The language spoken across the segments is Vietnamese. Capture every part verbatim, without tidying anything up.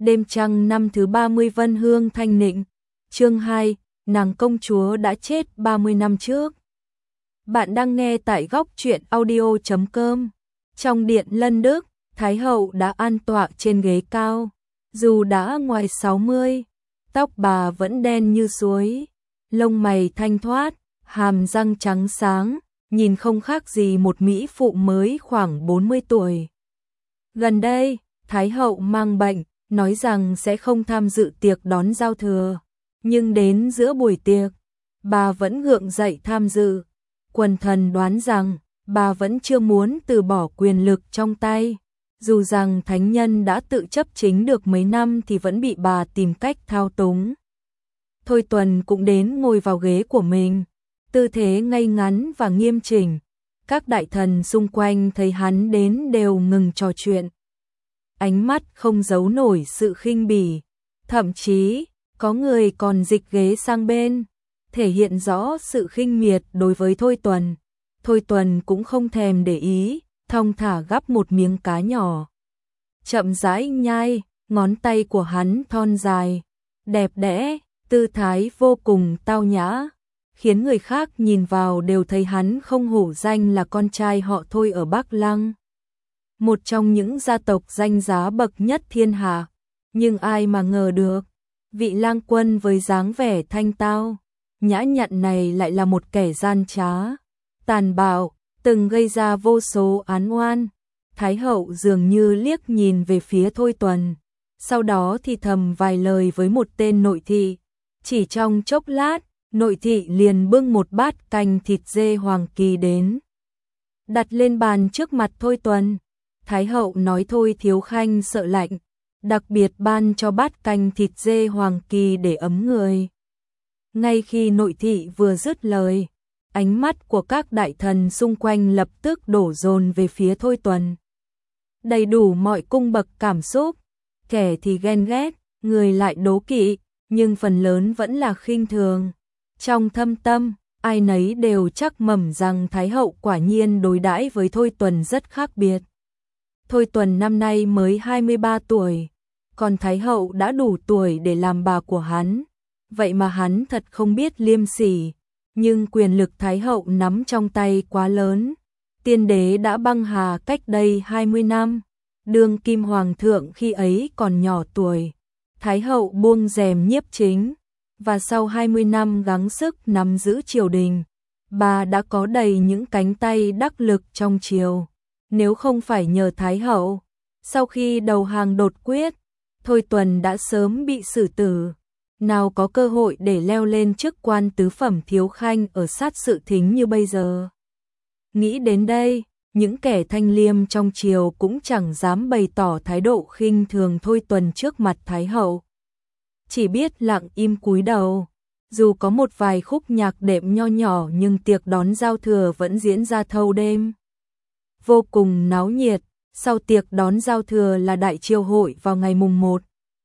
Đêm trăng năm thứ ba mươi Vân Hương Thanh Nịnh. Chương hai, nàng công chúa đã chết ba mươi năm trước. Bạn đang nghe tại góc truyện audio chấm com. Trong điện Lân Đức, Thái hậu đã an tọa trên ghế cao. Dù đã ngoài sáu mươi, tóc bà vẫn đen như suối, lông mày thanh thoát, hàm răng trắng sáng, nhìn không khác gì một mỹ phụ mới khoảng bốn mươi tuổi. Gần đây, Thái hậu mang bệnh, nói rằng sẽ không tham dự tiệc đón giao thừa, nhưng đến giữa buổi tiệc, bà vẫn gượng dậy tham dự. Quần thần đoán rằng bà vẫn chưa muốn từ bỏ quyền lực trong tay, dù rằng thánh nhân đã tự chấp chính được mấy năm thì vẫn bị bà tìm cách thao túng. Thôi Tuần cũng đến ngồi vào ghế của mình, tư thế ngay ngắn và nghiêm chỉnh. Các đại thần xung quanh thấy hắn đến đều ngừng trò chuyện. Ánh mắt không giấu nổi sự khinh bỉ, thậm chí có người còn dịch ghế sang bên, thể hiện rõ sự khinh miệt đối với Thôi Tuần. Thôi Tuần cũng không thèm để ý, thong thả gắp một miếng cá nhỏ, chậm rãi nhai, ngón tay của hắn thon dài, đẹp đẽ, tư thái vô cùng tao nhã, khiến người khác nhìn vào đều thấy hắn không hổ danh là con trai họ Thôi ở Bắc Lăng, một trong những gia tộc danh giá bậc nhất thiên hạ. Nhưng ai mà ngờ được, vị lang quân với dáng vẻ thanh tao, nhã nhặn này lại là một kẻ gian trá, tàn bạo, từng gây ra vô số án oan. Thái hậu dường như liếc nhìn về phía Thôi Tuần, sau đó thì thầm vài lời với một tên nội thị. Chỉ trong chốc lát, nội thị liền bưng một bát canh thịt dê hoàng kỳ đến, đặt lên bàn trước mặt Thôi Tuần. Thái hậu nói Thôi thiếu khanh sợ lạnh, đặc biệt ban cho bát canh thịt dê hoàng kỳ để ấm người. Ngay khi nội thị vừa dứt lời, ánh mắt của các đại thần xung quanh lập tức đổ dồn về phía Thôi Tuần. Đầy đủ mọi cung bậc cảm xúc, kẻ thì ghen ghét, người lại đố kỵ, nhưng phần lớn vẫn là khinh thường. Trong thâm tâm, ai nấy đều chắc mẩm rằng Thái hậu quả nhiên đối đãi với Thôi Tuần rất khác biệt. Thôi Tuần năm nay mới hai mươi ba tuổi, còn Thái hậu đã đủ tuổi để làm bà của hắn. Vậy mà hắn thật không biết liêm sỉ, nhưng quyền lực Thái hậu nắm trong tay quá lớn. Tiên đế đã băng hà cách đây hai mươi năm, đương kim hoàng thượng khi ấy còn nhỏ tuổi. Thái hậu buông rèm nhiếp chính, và sau hai mươi năm gắng sức nắm giữ triều đình, bà đã có đầy những cánh tay đắc lực trong triều. Nếu không phải nhờ Thái hậu, sau khi đầu hàng đột quyết, Thôi Tuần đã sớm bị xử tử, nào có cơ hội để leo lên chức quan tứ phẩm thiếu khanh ở sát sự thính như bây giờ. Nghĩ đến đây, những kẻ thanh liêm trong triều cũng chẳng dám bày tỏ thái độ khinh thường Thôi Tuần trước mặt Thái hậu, chỉ biết lặng im cúi đầu. Dù có một vài khúc nhạc đệm nho nhỏ nhưng tiệc đón giao thừa vẫn diễn ra thâu đêm, vô cùng náo nhiệt. Sau tiệc đón giao thừa là đại triều hội vào ngày mùng một.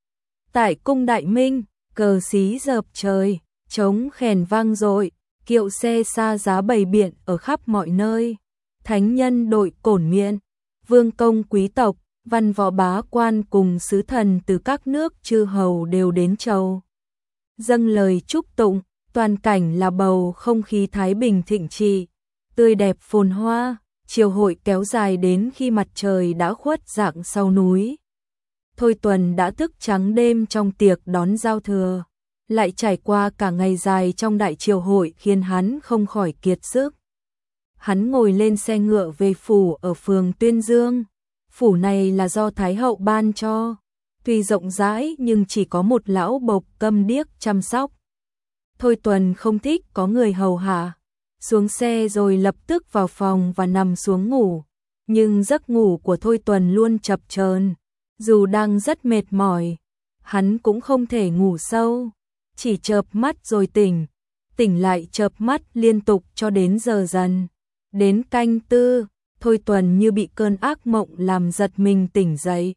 Tại cung Đại Minh, cờ xí dợp trời, trống khèn vang dội, kiệu xe xa giá bày biện ở khắp mọi nơi. Thánh nhân đội cổn miện, vương công quý tộc, văn võ bá quan cùng sứ thần từ các nước chư hầu đều đến chầu dâng lời chúc tụng. Toàn cảnh là bầu không khí thái bình thịnh trị, tươi đẹp phồn hoa. Triều hội kéo dài đến khi mặt trời đã khuất dạng sau núi. Thôi Tuần đã thức trắng đêm trong tiệc đón giao thừa, lại trải qua cả ngày dài trong đại triều hội khiến hắn không khỏi kiệt sức. Hắn ngồi lên xe ngựa về phủ ở phường Tuyên Dương. Phủ này là do Thái hậu ban cho, tuy rộng rãi nhưng chỉ có một lão bộc câm điếc chăm sóc. Thôi Tuần không thích có người hầu hạ. Xuống xe rồi lập tức vào phòng và nằm xuống ngủ. Nhưng giấc ngủ của Thôi Tuần luôn chập chờn. Dù đang rất mệt mỏi, hắn cũng không thể ngủ sâu, chỉ chợp mắt rồi tỉnh, tỉnh lại chợp mắt liên tục cho đến giờ dần. Đến canh tư, Thôi Tuần như bị cơn ác mộng làm giật mình tỉnh dậy.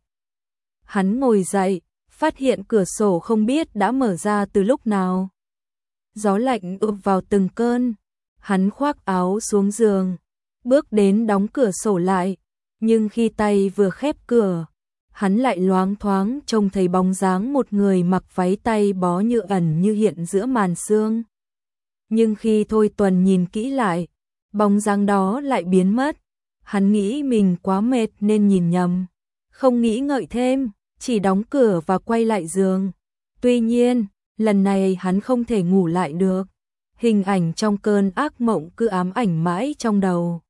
Hắn ngồi dậy, phát hiện cửa sổ không biết đã mở ra từ lúc nào. Gió lạnh ùa vào từng cơn. Hắn khoác áo xuống giường, bước đến đóng cửa sổ lại, nhưng khi tay vừa khép cửa, hắn lại loáng thoáng trông thấy bóng dáng một người mặc váy tay bó như ẩn như hiện giữa màn sương. Nhưng khi Thôi Tuần nhìn kỹ lại, bóng dáng đó lại biến mất. Hắn nghĩ mình quá mệt nên nhìn nhầm, không nghĩ ngợi thêm, chỉ đóng cửa và quay lại giường. Tuy nhiên, lần này hắn không thể ngủ lại được. Hình ảnh trong cơn ác mộng cứ ám ảnh mãi trong đầu.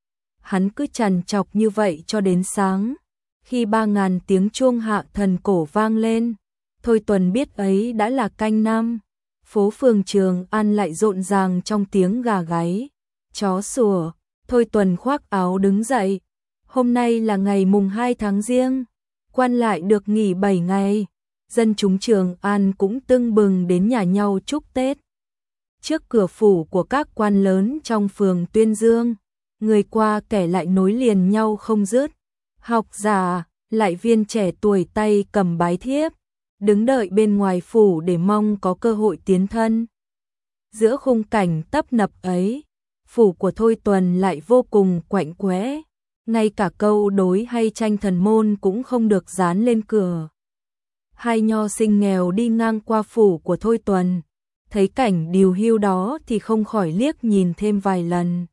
Hắn cứ trằn trọc như vậy cho đến sáng. Khi ba ngàn tiếng chuông hạ thần cổ vang lên, Thôi Tuần biết ấy đã là canh năm. Phố phường Trường An lại rộn ràng trong tiếng gà gáy, chó sủa. Thôi Tuần khoác áo đứng dậy. Hôm nay là ngày mùng hai tháng Giêng, quan lại được nghỉ bảy ngày. Dân chúng Trường An cũng tưng bừng đến nhà nhau chúc Tết. Trước cửa phủ của các quan lớn trong phường Tuyên Dương, người qua kẻ lại nối liền nhau không dứt. Học giả, lại viên trẻ tuổi tay cầm bái thiếp, đứng đợi bên ngoài phủ để mong có cơ hội tiến thân. Giữa khung cảnh tấp nập ấy, phủ của Thôi Tuần lại vô cùng quạnh quẽ, ngay cả câu đối hay tranh thần môn cũng không được dán lên cửa. Hai nho sinh nghèo đi ngang qua phủ của Thôi Tuần, thấy cảnh điều hưu đó thì không khỏi liếc nhìn thêm vài lần.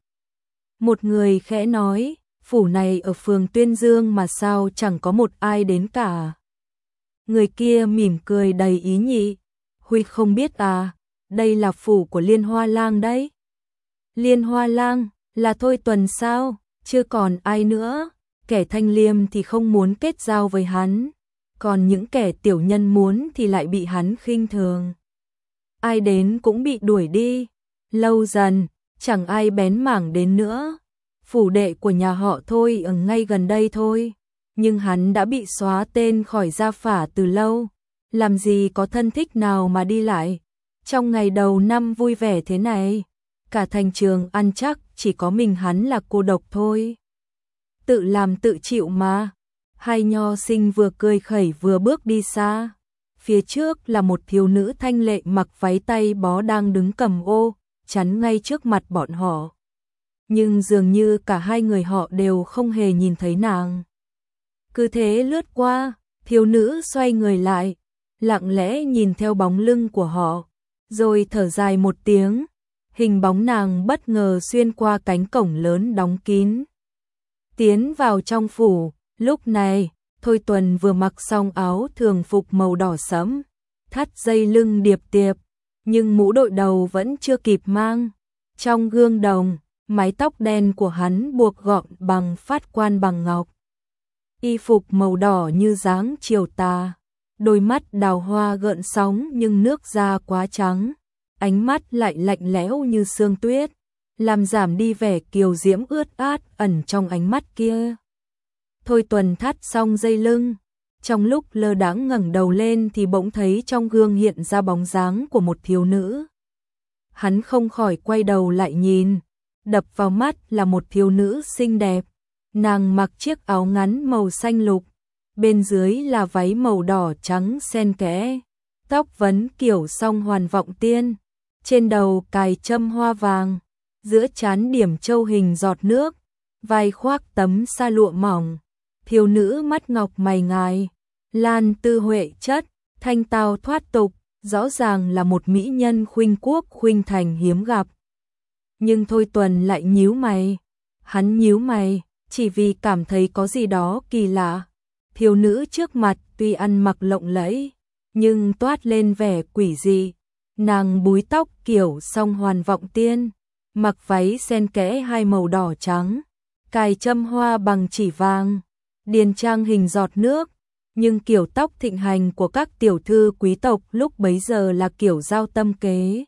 Một người khẽ nói, phủ này ở phường Tuyên Dương mà sao chẳng có một ai đến cả. Người kia mỉm cười đầy ý nhị, Huy không biết à, đây là phủ của Liên Hoa Lang đấy. Liên Hoa Lang, là Thôi Tuần sao, chưa còn ai nữa, kẻ thanh liêm thì không muốn kết giao với hắn, còn những kẻ tiểu nhân muốn thì lại bị hắn khinh thường. Ai đến cũng bị đuổi đi, lâu dần, chẳng ai bén mảng đến nữa. Phủ đệ của nhà họ Thôi ở ngay gần đây thôi, nhưng hắn đã bị xóa tên khỏi gia phả từ lâu, làm gì có thân thích nào mà đi lại. Trong ngày đầu năm vui vẻ thế này, cả thành Trường An chắc chỉ có mình hắn là cô độc thôi. Tự làm tự chịu mà. Hai nho sinh vừa cười khẩy vừa bước đi xa. Phía trước là một thiếu nữ thanh lệ mặc váy tay bó đang đứng cầm ô, chắn ngay trước mặt bọn họ. Nhưng dường như cả hai người họ đều không hề nhìn thấy nàng. Cứ thế lướt qua, thiếu nữ xoay người lại, lặng lẽ nhìn theo bóng lưng của họ, rồi thở dài một tiếng. Hình bóng nàng bất ngờ xuyên qua cánh cổng lớn đóng kín, tiến vào trong phủ. Lúc này, Thôi Tuần vừa mặc xong áo thường phục màu đỏ sẫm, thắt dây lưng điệp tiệp, nhưng mũ đội đầu vẫn chưa kịp mang. Trong gương đồng, mái tóc đen của hắn buộc gọn bằng phát quan bằng ngọc. Y phục màu đỏ như dáng chiều tà, đôi mắt đào hoa gợn sóng nhưng nước da quá trắng, ánh mắt lại lạnh lẽo như sương tuyết, làm giảm đi vẻ kiều diễm ướt át ẩn trong ánh mắt kia. Thôi Tuần thắt xong dây lưng, trong lúc lơ đãng ngẩng đầu lên thì bỗng thấy trong gương hiện ra bóng dáng của một thiếu nữ. Hắn không khỏi quay đầu lại nhìn, đập vào mắt là một thiếu nữ xinh đẹp. Nàng mặc chiếc áo ngắn màu xanh lục, bên dưới là váy màu đỏ trắng xen kẽ, tóc vấn kiểu song hoàn vọng tiên, trên đầu cài châm hoa vàng, giữa trán điểm châu hình giọt nước, vai khoác tấm sa lụa mỏng. Thiếu nữ mắt ngọc mày ngài, lan tư huệ chất, thanh tao thoát tục, rõ ràng là một mỹ nhân khuynh quốc khuynh thành hiếm gặp. Nhưng Thôi Tuần lại nhíu mày, hắn nhíu mày, chỉ vì cảm thấy có gì đó kỳ lạ. Thiếu nữ trước mặt tuy ăn mặc lộng lẫy, nhưng toát lên vẻ quỷ dị. Nàng búi tóc kiểu song hoàn vọng tiên, mặc váy xen kẽ hai màu đỏ trắng, cài châm hoa bằng chỉ vàng, điền trang hình giọt nước. Nhưng kiểu tóc thịnh hành của các tiểu thư quý tộc lúc bấy giờ là kiểu dao tâm kế.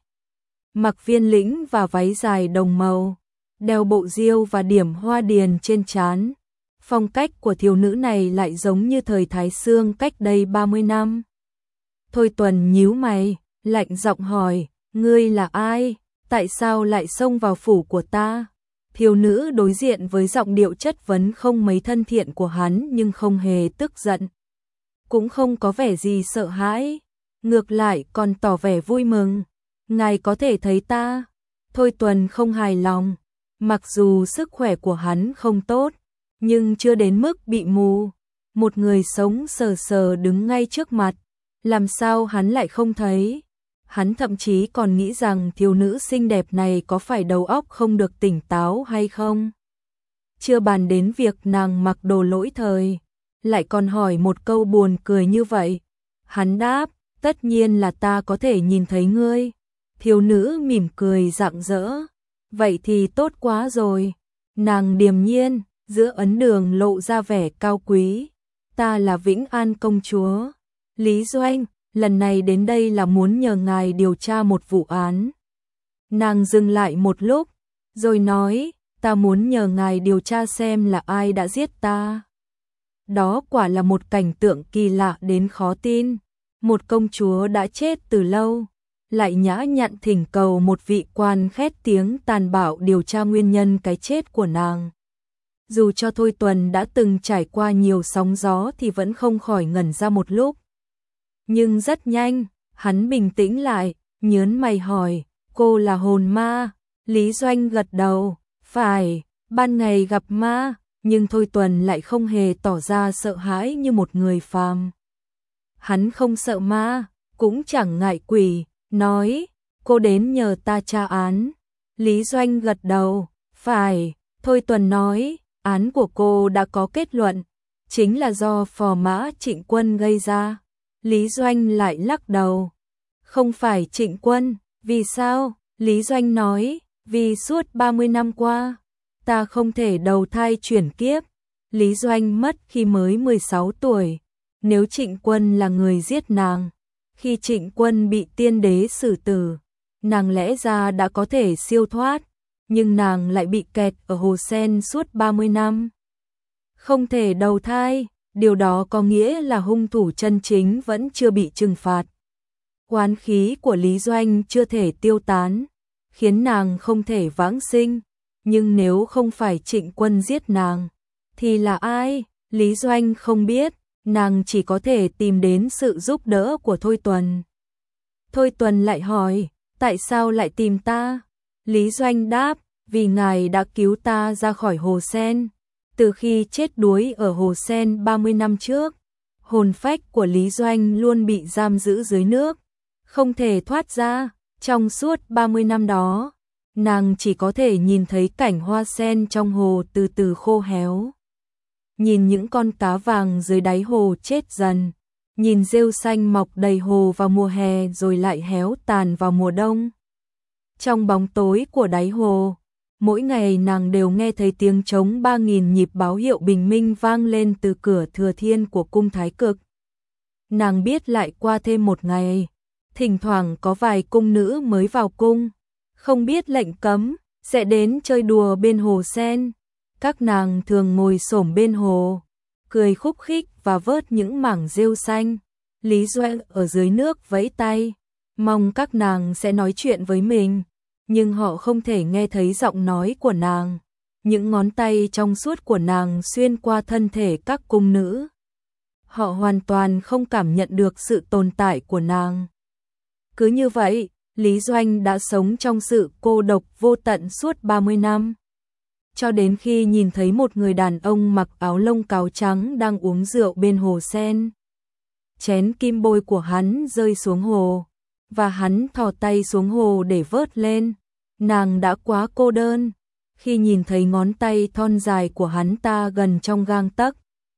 Mặc viên lĩnh và váy dài đồng màu, đeo bộ diêu và điểm hoa điền trên trán. Phong cách của thiếu nữ này lại giống như thời Thái Xương cách đây ba mươi năm. Thôi Tuần nhíu mày, lạnh giọng hỏi, ngươi là ai? Tại sao lại xông vào phủ của ta? Thiếu nữ đối diện với giọng điệu chất vấn không mấy thân thiện của hắn nhưng không hề tức giận, cũng không có vẻ gì sợ hãi, ngược lại còn tỏ vẻ vui mừng. Ngài có thể thấy ta? Thôi Tuần không hài lòng, mặc dù sức khỏe của hắn không tốt, nhưng chưa đến mức bị mù. một người sống sờ sờ đứng ngay trước mặt, làm sao hắn lại không thấy? Hắn thậm chí còn nghĩ rằng thiếu nữ xinh đẹp này có phải đầu óc không được tỉnh táo hay không? Chưa bàn đến việc nàng mặc đồ lỗi thời, lại còn hỏi một câu buồn cười như vậy. Hắn đáp, tất nhiên là ta có thể nhìn thấy ngươi. Thiếu nữ mỉm cười rạng rỡ, vậy thì tốt quá rồi. Nàng điềm nhiên, giữa ấn đường lộ ra vẻ cao quý. Ta là Vĩnh An công chúa. Lý Doanh, lần này đến đây là muốn nhờ ngài điều tra một vụ án. Nàng dừng lại một lúc, rồi nói, ta muốn nhờ ngài điều tra xem là ai đã giết ta. Đó quả là một cảnh tượng kỳ lạ đến khó tin. Một công chúa đã chết từ lâu, lại nhã nhặn thỉnh cầu một vị quan khét tiếng tàn bạo điều tra nguyên nhân cái chết của nàng. Dù cho Thôi Tuần đã từng trải qua nhiều sóng gió thì vẫn không khỏi ngẩn ra một lúc. Nhưng rất nhanh, hắn bình tĩnh lại, nhớn mày hỏi, cô là hồn ma? Lý Doanh gật đầu, phải, ban ngày gặp ma, nhưng Thôi Tuần lại không hề tỏ ra sợ hãi như một người phàm. Hắn không sợ ma, cũng chẳng ngại quỷ, nói, cô đến nhờ ta tra án. Lý Doanh gật đầu, phải, Thôi Tuần nói, án của cô đã có kết luận, chính là do phò mã Trịnh Quân gây ra. Lý Doanh lại lắc đầu, không phải Trịnh Quân, vì sao? Lý Doanh nói, vì suốt ba mươi năm qua, ta không thể đầu thai chuyển kiếp. Lý Doanh mất khi mới mười sáu tuổi, nếu Trịnh Quân là người giết nàng, khi Trịnh Quân bị tiên đế xử tử, nàng lẽ ra đã có thể siêu thoát, nhưng nàng lại bị kẹt ở hồ sen suốt ba mươi năm. Không thể đầu thai, điều đó có nghĩa là hung thủ chân chính vẫn chưa bị trừng phạt. Oán khí của Lý Doanh chưa thể tiêu tán, khiến nàng không thể vãng sinh, nhưng nếu không phải Trịnh Quân giết nàng, thì là ai? Lý Doanh không biết, nàng chỉ có thể tìm đến sự giúp đỡ của Thôi Tuần. Thôi Tuần lại hỏi, tại sao lại tìm ta? Lý Doanh đáp, vì ngài đã cứu ta ra khỏi hồ sen. Từ khi chết đuối ở hồ sen ba mươi năm trước, hồn phách của Lý Doanh luôn bị giam giữ dưới nước, không thể thoát ra. Trong suốt ba mươi năm đó, nàng chỉ có thể nhìn thấy cảnh hoa sen trong hồ từ từ khô héo. Nhìn những con cá vàng dưới đáy hồ chết dần, nhìn rêu xanh mọc đầy hồ vào mùa hè rồi lại héo tàn vào mùa đông. Trong bóng tối của đáy hồ, mỗi ngày nàng đều nghe thấy tiếng trống ba nghìn nhịp báo hiệu bình minh vang lên từ cửa thừa thiên của cung Thái Cực. Nàng biết lại qua thêm một ngày, thỉnh thoảng có vài cung nữ mới vào cung, không biết lệnh cấm, sẽ đến chơi đùa bên hồ sen. Các nàng thường ngồi xổm bên hồ, cười khúc khích và vớt những mảng rêu xanh. Lý Doanh ở dưới nước vẫy tay, mong các nàng sẽ nói chuyện với mình, nhưng họ không thể nghe thấy giọng nói của nàng. Những ngón tay trong suốt của nàng xuyên qua thân thể các cung nữ. Họ hoàn toàn không cảm nhận được sự tồn tại của nàng. Cứ như vậy, Lý Doanh đã sống trong sự cô độc vô tận suốt ba mươi năm. Cho đến khi nhìn thấy một người đàn ông mặc áo lông cáo trắng đang uống rượu bên hồ sen. Chén kim bôi của hắn rơi xuống hồ, và hắn thò tay xuống hồ để vớt lên. Nàng đã quá cô đơn, khi nhìn thấy ngón tay thon dài của hắn ta gần trong gang tấc.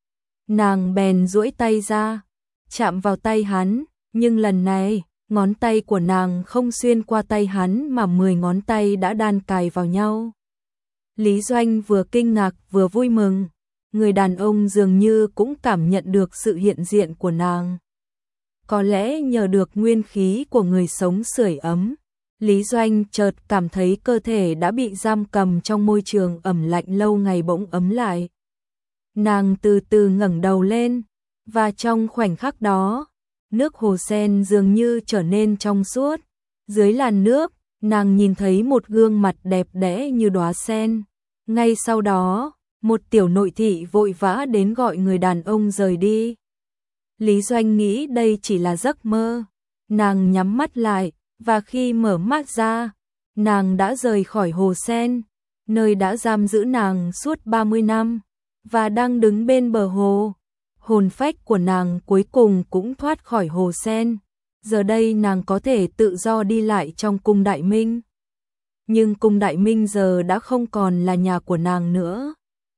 Nàng bèn duỗi tay ra, chạm vào tay hắn, nhưng lần này, ngón tay của nàng không xuyên qua tay hắn mà mười ngón tay đã đan cài vào nhau. Lý Doanh vừa kinh ngạc vừa vui mừng, người đàn ông dường như cũng cảm nhận được sự hiện diện của nàng. Có lẽ nhờ được nguyên khí của người sống sưởi ấm, Lý Doanh chợt cảm thấy cơ thể đã bị giam cầm trong môi trường ẩm lạnh lâu ngày bỗng ấm lại. Nàng từ từ ngẩng đầu lên, và trong khoảnh khắc đó, nước hồ sen dường như trở nên trong suốt. Dưới làn nước, nàng nhìn thấy một gương mặt đẹp đẽ như đóa sen. Ngay sau đó, một tiểu nội thị vội vã đến gọi người đàn ông rời đi. Lý Doanh nghĩ đây chỉ là giấc mơ. Nàng nhắm mắt lại, và khi mở mắt ra, nàng đã rời khỏi hồ sen, nơi đã giam giữ nàng suốt ba mươi năm, và đang đứng bên bờ hồ. Hồn phách của nàng cuối cùng cũng thoát khỏi hồ sen. Giờ đây nàng có thể tự do đi lại trong cung Đại Minh. Nhưng cung Đại Minh giờ đã không còn là nhà của nàng nữa.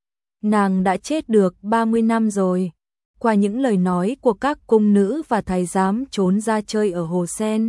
Nàng đã chết được ba mươi năm rồi. Qua những lời nói của các cung nữ và thái giám trốn ra chơi ở hồ sen,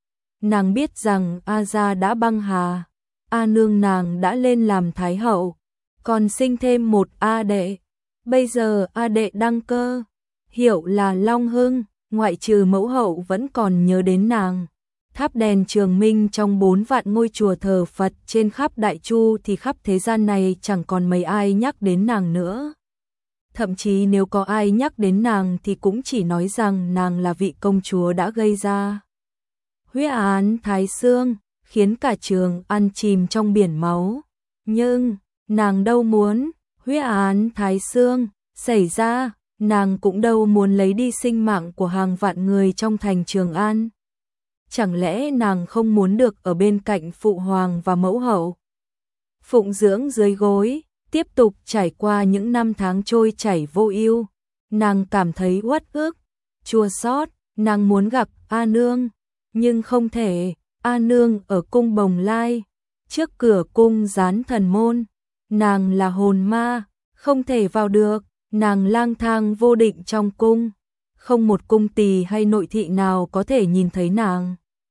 nàng biết rằng A Gia đã băng hà. A nương nàng đã lên làm thái hậu, còn sinh thêm một A đệ. Bây giờ A đệ đăng cơ, hiệu là Long Hưng, ngoại trừ mẫu hậu vẫn còn nhớ đến nàng. Tháp đèn Trường Minh trong bốn vạn ngôi chùa thờ Phật trên khắp Đại Chu thì khắp thế gian này chẳng còn mấy ai nhắc đến nàng nữa. Thậm chí nếu có ai nhắc đến nàng thì cũng chỉ nói rằng nàng là vị công chúa đã gây ra huyết án Thái Xương, khiến cả Trường An chìm trong biển máu. Nhưng nàng đâu muốn huyết án Thái Xương xảy ra, nàng cũng đâu muốn lấy đi sinh mạng của hàng vạn người trong thành Trường An. Chẳng lẽ nàng không muốn được ở bên cạnh phụ hoàng và mẫu hậu, phụng dưỡng dưới gối, tiếp tục trải qua những năm tháng trôi chảy vô ưu? Nàng cảm thấy uất ức, chua xót, nàng muốn gặp A nương, nhưng không thể. A nương ở cung Bồng Lai, trước cửa cung dán thần môn, nàng là hồn ma, không thể vào được. Nàng lang thang vô định trong cung, không một cung tỳ hay nội thị nào có thể nhìn thấy nàng.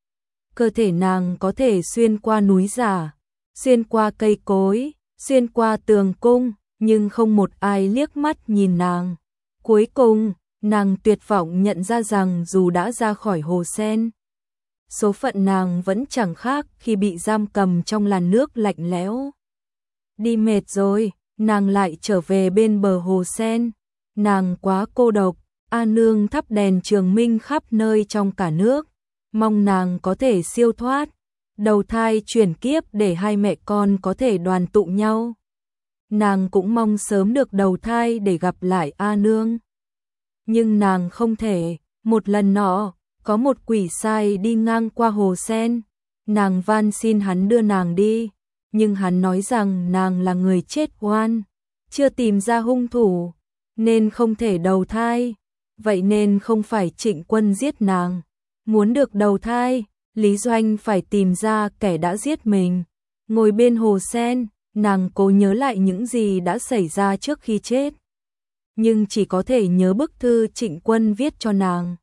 Cơ thể nàng có thể xuyên qua núi giả, xuyên qua cây cối, xuyên qua tường cung, nhưng không một ai liếc mắt nhìn nàng. Cuối cùng, nàng tuyệt vọng nhận ra rằng dù đã ra khỏi hồ sen, số phận nàng vẫn chẳng khác khi bị giam cầm trong làn nước lạnh lẽo. Đi mệt rồi, nàng lại trở về bên bờ hồ sen. Nàng quá cô độc. A nương thắp đèn Trường Minh khắp nơi trong cả nước, mong nàng có thể siêu thoát, đầu thai chuyển kiếp để hai mẹ con có thể đoàn tụ nhau. Nàng cũng mong sớm được đầu thai để gặp lại A nương. Nhưng nàng không thể. Một lần nọ, có một quỷ sai đi ngang qua hồ sen, nàng van xin hắn đưa nàng đi, nhưng hắn nói rằng nàng là người chết oan, chưa tìm ra hung thủ, nên không thể đầu thai. Vậy nên không phải Trịnh Quân giết nàng. Muốn được đầu thai, Lý Doanh phải tìm ra kẻ đã giết mình. Ngồi bên hồ sen, nàng cố nhớ lại những gì đã xảy ra trước khi chết, nhưng chỉ có thể nhớ bức thư Trịnh Quân viết cho nàng.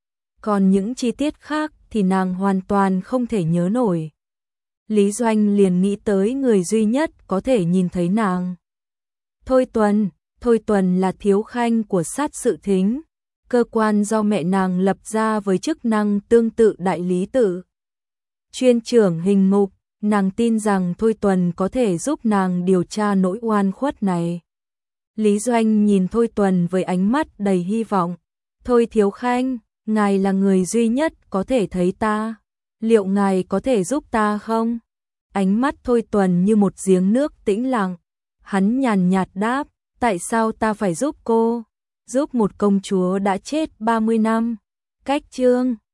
Còn những chi tiết khác thì nàng hoàn toàn không thể nhớ nổi. Lý Doanh liền nghĩ tới người duy nhất có thể nhìn thấy nàng. Thôi Tuần. Thôi Tuần là thiếu khanh của Sát Sự Thính, cơ quan do mẹ nàng lập ra với chức năng tương tự đại lý tự, chuyên trưởng hình ngục. Nàng tin rằng Thôi Tuần có thể giúp nàng điều tra nỗi oan khuất này. Lý Doanh nhìn Thôi Tuần với ánh mắt đầy hy vọng. Thôi thiếu khanh, ngài là người duy nhất có thể thấy ta. Liệu ngài có thể giúp ta không? Ánh mắt Thôi Tuần như một giếng nước tĩnh lặng. Hắn nhàn nhạt đáp, tại sao ta phải giúp cô? Giúp một công chúa đã chết ba mươi năm. Cách chương